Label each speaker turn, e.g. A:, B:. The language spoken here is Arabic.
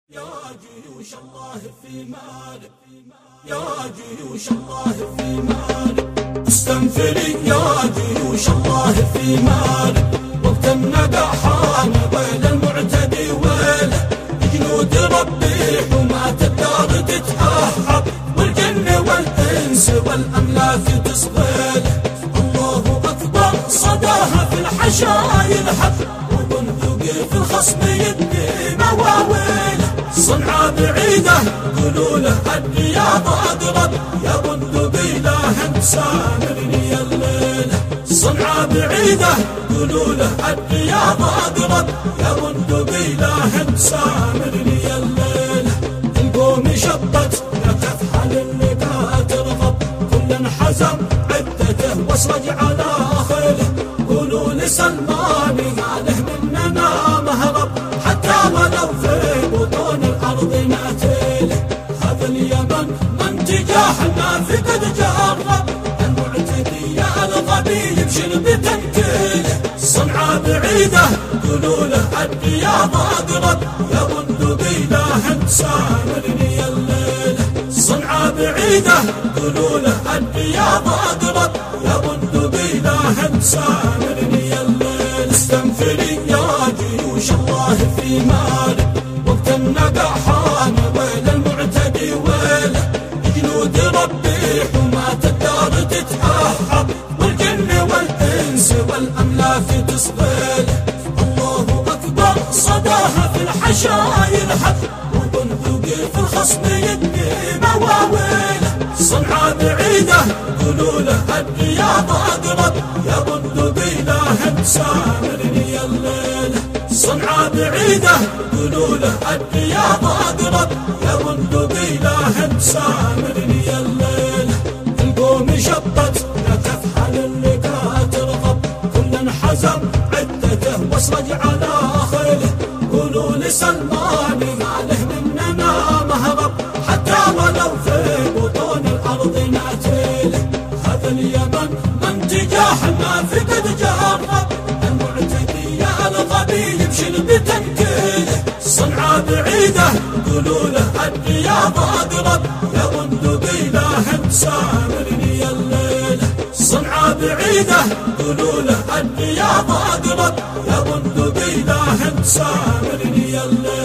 A: يا جيوش الله في مالك، يا جيوش الله في مالك، استنفري يا جيوش الله في مالك، وقت الندى حان ويل المعتدي ويله، جنود ربي حماة الدار تتأهب، والجن والإنس والأملاك تصغيله، الله أكبر صداها في الحشا يلحق، وبندقي في الخصم يبني مواويله، صنعاء بعيدة قولوا له الرياض أقرب، يا بندقي لا هند سامرني الليلة، صنعاء بعيدة قولوا له الرياض أقرب، يا بندقي لا هند سامرني الليلة، القوم شبت لا تفحل اللقاء ترغب، كل انحزم عدته واسرج على خيله، قولوا لسلمان ما له مننا مهرب، حتى ولو في بطون الأرض نأتيله، هذا اليمن من تجاهنا في قد جرب، المعتدي الغبي يمشي بتنكيله، صنعاء بعيدة قولوا له الرياض أقرب، يا بندقي لا هند سامرني الليلة، صنعاء بعيدة قولوا له الرياض أقرب، يا بندقي لا هند سامرني الليلة، استنفري يا جيوش الله في مالك، وقت الندى حان ويل المعتدي ويله، جنود ربي حماة الدار تتأهب، والجن والإنس والأملاك تصغيله، الله أكبر صداها في الحشا يلحق، وبندقي في الخصم يبني مواويله، صنعاء بعيدة قولوا له الرياض أقرب، يا بندقي لا هند سامرني الليلة، صنعاء بعيدة قولوا له الرياض أقرب، يا بندقي لا هند سامرني الليلة، القوم شبت لا تفحل اللقاء ترغب، كل انحزم عدته واسرج على خيله، قولوا لسلمان ما له مننا مهرب، حتى ولو في بطون الأرض نأتيله، هذا اليمن من تجاهنا في قد جرب، المعتدي الغبي يمشي بتنكيله، صنعاء بعيدة قولوا له الرياض أقرب، يا بندقي لا هند سامرني الليلة، صنعاء بعيدة قولوا له الرياض أقرب، يا بندقي لا هند سامرني الليلة.